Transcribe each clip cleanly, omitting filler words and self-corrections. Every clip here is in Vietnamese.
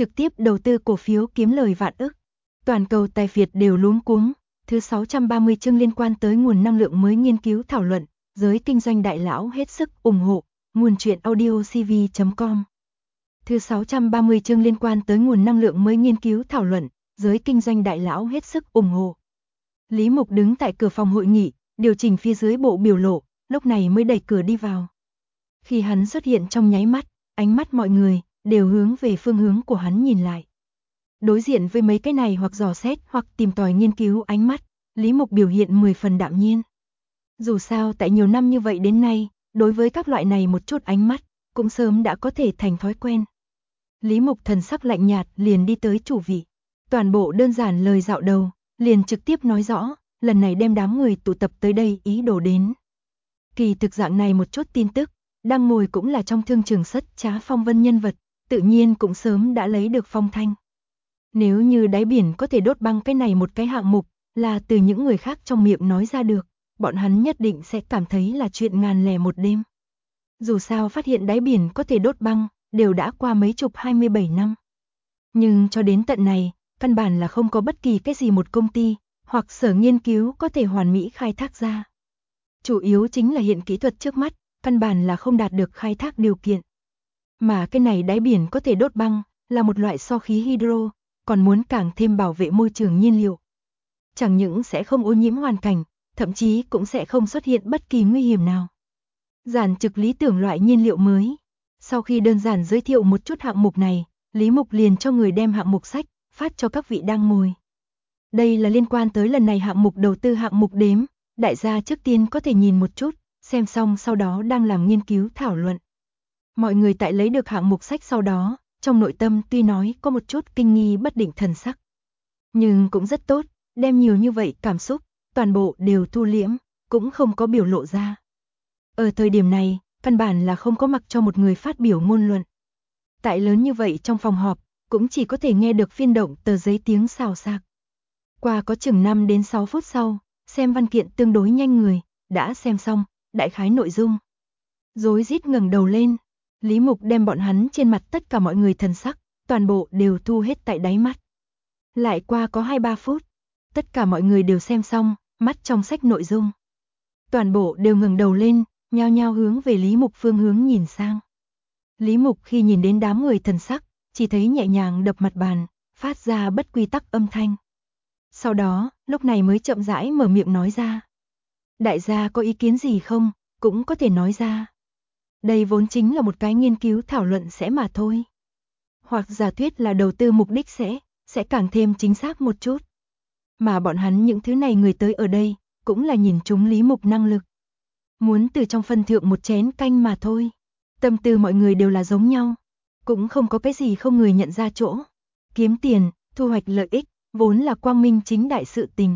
trực tiếp đầu tư cổ phiếu kiếm lời vạn ức. Toàn cầu tài phiệt đều luống cuống. Thứ 630 chương liên quan tới nguồn năng lượng mới nghiên cứu thảo luận, giới kinh doanh đại lão hết sức ủng hộ, nguồn truyện audiocv.com. Thứ 630 chương liên quan tới nguồn năng lượng mới nghiên cứu thảo luận, giới kinh doanh đại lão hết sức ủng hộ. Lý Mục đứng tại cửa phòng hội nghị, điều chỉnh phía dưới bộ biểu lộ, lúc này mới đẩy cửa đi vào. Khi hắn xuất hiện trong nháy mắt, ánh mắt mọi người đều hướng về phương hướng của hắn nhìn lại. Đối diện với mấy cái này hoặc dò xét hoặc tìm tòi nghiên cứu ánh mắt, Lý Mục biểu hiện 10 phần đạm nhiên. Dù sao tại nhiều năm như vậy đến nay, đối với các loại này một chút ánh mắt, cũng sớm đã có thể thành thói quen. Lý Mục thần sắc lạnh nhạt liền đi tới chủ vị. Toàn bộ đơn giản lời dạo đầu, liền trực tiếp nói rõ, lần này đem đám người tụ tập tới đây ý đồ đến. Kỳ thực dạng này một chút tin tức, đang ngồi cũng là trong thương trường sất trá phong vân nhân vật, tự nhiên cũng sớm đã lấy được phong thanh. Nếu như đáy biển có thể đốt băng cái này một cái hạng mục, là từ những người khác trong miệng nói ra được, bọn hắn nhất định sẽ cảm thấy là chuyện ngàn lẻ một đêm. Dù sao phát hiện đáy biển có thể đốt băng, đều đã qua mấy chục 27 năm. Nhưng cho đến tận này, căn bản là không có bất kỳ cái gì một công ty, hoặc sở nghiên cứu có thể hoàn mỹ khai thác ra. Chủ yếu chính là hiện kỹ thuật trước mắt, căn bản là không đạt được khai thác điều kiện. Mà cái này đáy biển có thể đốt băng, là một loại so khí hydro, còn muốn càng thêm bảo vệ môi trường nhiên liệu. Chẳng những sẽ không ô nhiễm hoàn cảnh, thậm chí cũng sẽ không xuất hiện bất kỳ nguy hiểm nào. Giản trực lý tưởng loại nhiên liệu mới. Sau khi đơn giản giới thiệu một chút hạng mục này, Lý Mục liền cho người đem hạng mục sách, phát cho các vị đang ngồi. Đây là liên quan tới lần này hạng mục đầu tư hạng mục đếm, đại gia trước tiên có thể nhìn một chút, xem xong sau đó đang làm nghiên cứu thảo luận. Mọi người tại lấy được hạng mục sách sau đó, trong nội tâm tuy nói có một chút kinh nghi bất định thần sắc. Nhưng cũng rất tốt, đem nhiều như vậy cảm xúc, toàn bộ đều thu liễm, cũng không có biểu lộ ra. Ở thời điểm này, căn bản là không có mặc cho một người phát biểu ngôn luận. Tại lớn như vậy trong phòng họp, cũng chỉ có thể nghe được phiên động tờ giấy tiếng xào xạc. Qua có chừng 5 đến 6 phút sau, xem văn kiện tương đối nhanh người, đã xem xong, đại khái nội dung. Rối rít ngẩng đầu lên, Lý Mục đem bọn hắn trên mặt tất cả mọi người thần sắc, toàn bộ đều thu hết tại đáy mắt. Lại qua có 2-3 phút, tất cả mọi người đều xem xong, mắt trong sách nội dung. Toàn bộ đều ngẩng đầu lên, nhao nhao hướng về Lý Mục phương hướng nhìn sang. Lý Mục khi nhìn đến đám người thần sắc, chỉ thấy nhẹ nhàng đập mặt bàn, phát ra bất quy tắc âm thanh. Sau đó, lúc này mới chậm rãi mở miệng nói ra. Đại gia có ý kiến gì không, cũng có thể nói ra. Đây vốn chính là một cái nghiên cứu thảo luận sẽ mà thôi. Hoặc giả thuyết là đầu tư mục đích sẽ càng thêm chính xác một chút. Mà bọn hắn những thứ này người tới ở đây, cũng là nhìn chúng Lý Mục năng lực. Muốn từ trong phân thượng một chén canh mà thôi. Tâm tư mọi người đều là giống nhau. Cũng không có cái gì không người nhận ra chỗ. Kiếm tiền, thu hoạch lợi ích, vốn là quang minh chính đại sự tình.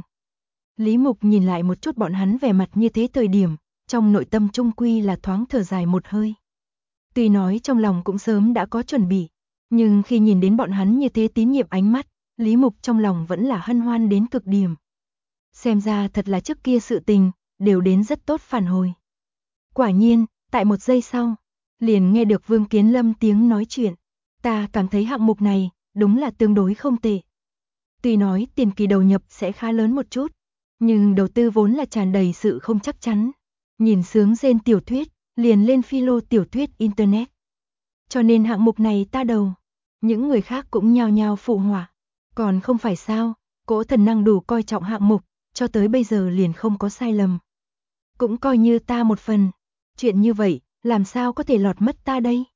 Lý Mục nhìn lại một chút bọn hắn vẻ mặt như thế thời điểm, trong nội tâm trung quy là thoáng thở dài một hơi. Tuy nói trong lòng cũng sớm đã có chuẩn bị, nhưng khi nhìn đến bọn hắn như thế tín nhiệm ánh mắt, Lý Mục trong lòng vẫn là hân hoan đến cực điểm. Xem ra thật là trước kia sự tình, đều đến rất tốt phản hồi. Quả nhiên, tại một giây sau, liền nghe được Vương Kiến Lâm tiếng nói chuyện. Ta cảm thấy hạng mục này, đúng là tương đối không tệ. Tuy nói tiền kỳ đầu nhập sẽ khá lớn một chút, nhưng đầu tư vốn là tràn đầy sự không chắc chắn. Nhìn sướng rên tiểu thuyết, liền lên philo tiểu thuyết Internet. Cho nên hạng mục này ta đầu. Những người khác cũng nhao nhao phụ họa. Còn không phải sao, cỗ thần năng đủ coi trọng hạng mục, cho tới bây giờ liền không có sai lầm. Cũng coi như ta một phần. Chuyện như vậy, làm sao có thể lọt mất ta đây?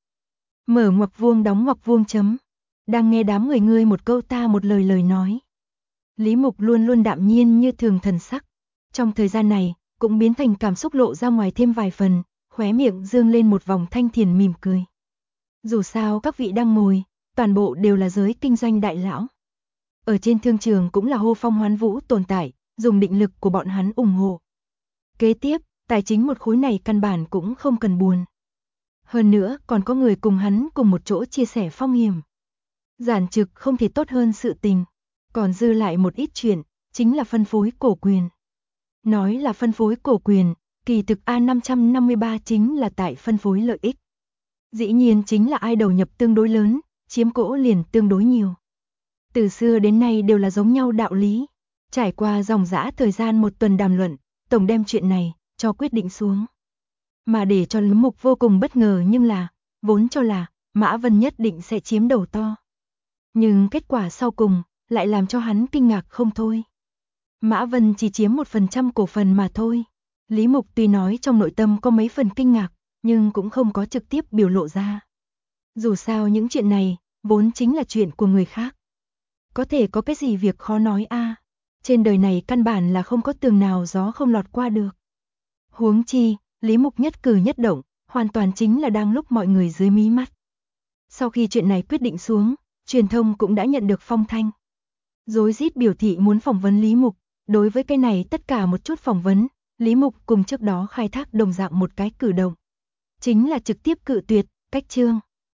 Mở ngoặc vuông đóng ngoặc vuông chấm. Đang nghe đám người ngươi một câu ta một lời lời nói. Lý Mục luôn luôn đạm nhiên như thường thần sắc. Trong thời gian này, cũng biến thành cảm xúc lộ ra ngoài thêm vài phần, khóe miệng dương lên một vòng thanh thiền mỉm cười. Dù sao các vị đang ngồi, toàn bộ đều là giới kinh doanh đại lão. Ở trên thương trường cũng là hô phong hoán vũ tồn tại, dùng định lực của bọn hắn ủng hộ. Kế tiếp, tài chính một khối này căn bản cũng không cần buồn. Hơn nữa còn có người cùng hắn cùng một chỗ chia sẻ phong hiểm. Giản trực không thể tốt hơn sự tình. Còn dư lại một ít chuyện, chính là phân phối cổ quyền. Nói là phân phối cổ quyền, kỳ thực A553 chính là tại phân phối lợi ích. Dĩ nhiên chính là ai đầu nhập tương đối lớn, chiếm cỗ liền tương đối nhiều. Từ xưa đến nay đều là giống nhau đạo lý. Trải qua dòng dã thời gian một tuần đàm luận, tổng đem chuyện này cho quyết định xuống. Mà để cho Lý Mục vô cùng bất ngờ nhưng là, vốn cho là Mã Vân nhất định sẽ chiếm đầu to. Nhưng kết quả sau cùng lại làm cho hắn kinh ngạc không thôi. Mã Vân chỉ chiếm 1% cổ phần mà thôi. Lý Mục tuy nói trong nội tâm có mấy phần kinh ngạc, nhưng cũng không có trực tiếp biểu lộ ra. Dù sao những chuyện này, vốn chính là chuyện của người khác. Có thể có cái gì việc khó nói a? Trên đời này căn bản là không có tường nào gió không lọt qua được. Huống chi, Lý Mục nhất cử nhất động, hoàn toàn chính là đang lúc mọi người dưới mí mắt. Sau khi chuyện này quyết định xuống, truyền thông cũng đã nhận được phong thanh. Rối rít biểu thị muốn phỏng vấn Lý Mục, đối với cái này tất cả một chút phỏng vấn, Lý Mục cùng trước đó khai thác đồng dạng một cái cử động. Chính là trực tiếp cự tuyệt, cách chương.